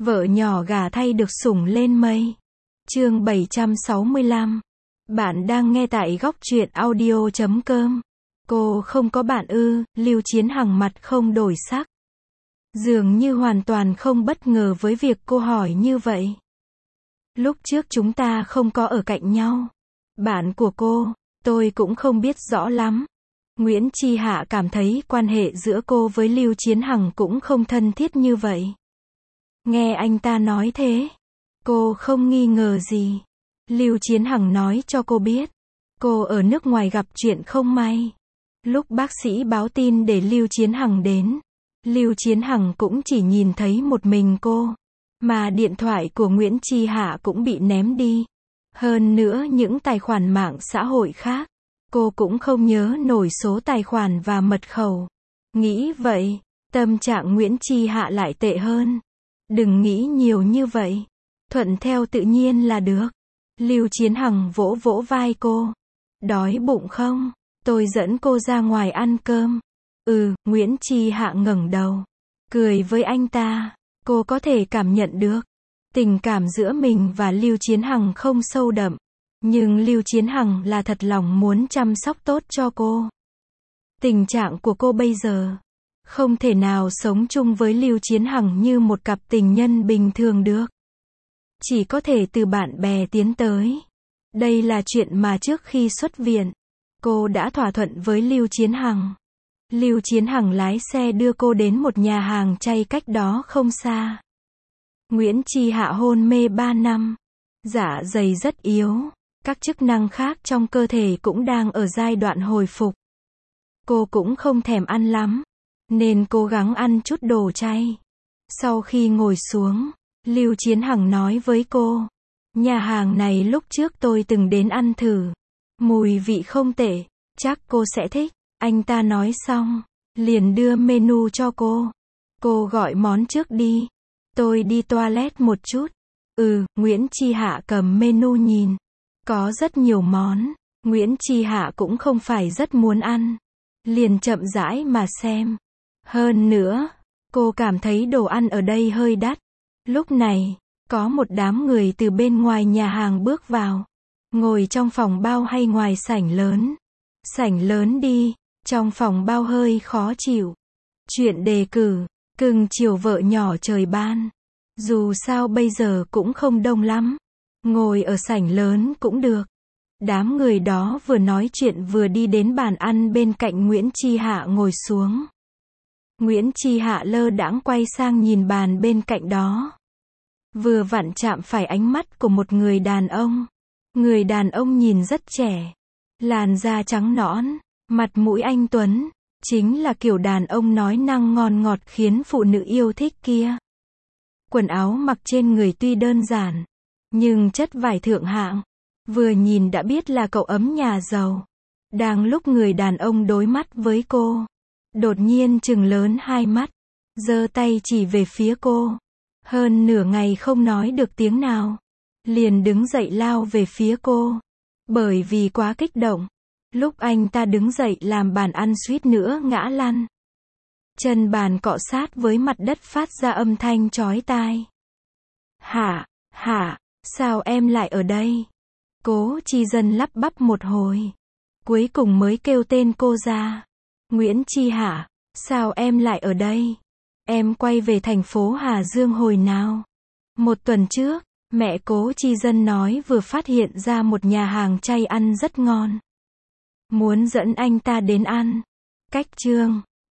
Vợ nhỏ gả thay được sủng lên mây. Chương 765. Bạn đang nghe tại góc truyện audio.com. Cô không có bạn ư? Lưu Chiến Hằng mặt không đổi sắc. Dường như hoàn toàn không bất ngờ với việc cô hỏi như vậy. Lúc trước chúng ta không có ở cạnh nhau. Bạn của cô, tôi cũng không biết rõ lắm. Nguyễn Chi Hạ cảm thấy quan hệ giữa cô với Lưu Chiến Hằng cũng không thân thiết như vậy. Nghe anh ta nói thế, cô không nghi ngờ gì. Lưu Chiến Hằng nói cho cô biết, cô ở nước ngoài gặp chuyện không may. Lúc bác sĩ báo tin để Lưu Chiến Hằng đến, Lưu Chiến Hằng cũng chỉ nhìn thấy một mình cô, mà điện thoại của Nguyễn Chi Hạ cũng bị ném đi. Hơn nữa những tài khoản mạng xã hội khác, cô cũng không nhớ nổi số tài khoản và mật khẩu. Nghĩ vậy, tâm trạng Nguyễn Chi Hạ lại tệ hơn. Đừng nghĩ nhiều như vậy. Thuận theo tự nhiên là được. Lưu Chiến Hằng vỗ vỗ vai cô. Đói bụng không? Tôi dẫn cô ra ngoài ăn cơm. Nguyễn Chi Hạ ngẩng đầu, cười với anh ta. Cô có thể cảm nhận được tình cảm giữa mình và Lưu Chiến Hằng không sâu đậm, nhưng Lưu Chiến Hằng là thật lòng muốn chăm sóc tốt cho cô. Tình trạng của cô bây giờ không thể nào sống chung với Lưu Chiến Hằng như một cặp tình nhân bình thường được. Chỉ có thể từ bạn bè tiến tới. Đây là chuyện mà trước khi xuất viện, cô đã thỏa thuận với Lưu Chiến Hằng. Lưu Chiến Hằng lái xe đưa cô đến một nhà hàng chay cách đó không xa. Nguyễn Chi Hạ hôn mê 3 năm. Dạ dày rất yếu. Các chức năng khác trong cơ thể cũng đang ở giai đoạn hồi phục. Cô cũng không thèm ăn lắm, nên cố gắng ăn chút đồ chay. Sau khi ngồi xuống, Lưu Chiến Hằng nói với cô, nhà hàng này lúc trước tôi từng đến ăn thử. Mùi vị không tệ, chắc cô sẽ thích. Anh ta nói xong, liền đưa menu cho cô. Cô gọi món trước đi. Tôi đi toilet một chút. Nguyễn Chi Hạ cầm menu nhìn. Có rất nhiều món. Nguyễn Chi Hạ cũng không phải rất muốn ăn. Liền chậm rãi mà xem. Hơn nữa, cô cảm thấy đồ ăn ở đây hơi đắt. Lúc này, có một đám người từ bên ngoài nhà hàng bước vào. Ngồi trong phòng bao hay ngoài sảnh lớn? Sảnh lớn đi, trong phòng bao hơi khó chịu. Chuyện đề cử, cưng chiều vợ nhỏ trời ban. Dù sao bây giờ cũng không đông lắm. Ngồi ở sảnh lớn cũng được. Đám người đó vừa nói chuyện vừa đi đến bàn ăn bên cạnh Nguyễn Chi Hạ ngồi xuống. Nguyễn Chi Hạ lơ đãng quay sang nhìn bàn bên cạnh đó. Vừa vặn chạm phải ánh mắt của một người đàn ông. Người đàn ông nhìn rất trẻ. Làn da trắng nõn, mặt mũi anh tuấn. Chính là kiểu đàn ông nói năng ngon ngọt khiến phụ nữ yêu thích kia. Quần áo mặc trên người tuy đơn giản, nhưng chất vải thượng hạng. Vừa nhìn đã biết là cậu ấm nhà giàu. Đang lúc người đàn ông đối mắt với cô, đột nhiên trừng lớn hai mắt, giơ tay chỉ về phía cô. Hơn nửa ngày không nói được tiếng nào, liền đứng dậy lao về phía cô. Bởi vì quá kích động, lúc anh ta đứng dậy làm bàn ăn suýt nữa ngã lăn. Chân bàn cọ sát với mặt đất phát ra âm thanh chói tai. Hả, sao em lại ở đây? Cố Chi Dân lắp bắp một hồi, cuối cùng mới kêu tên cô ra. Nguyễn Chi Hạ, sao em lại ở đây? Em quay về thành phố Hà Dương hồi nào? 1 tuần trước, mẹ Cố Chi Dân nói vừa phát hiện ra một nhà hàng chay ăn rất ngon. Muốn dẫn anh ta đến ăn. Cách chương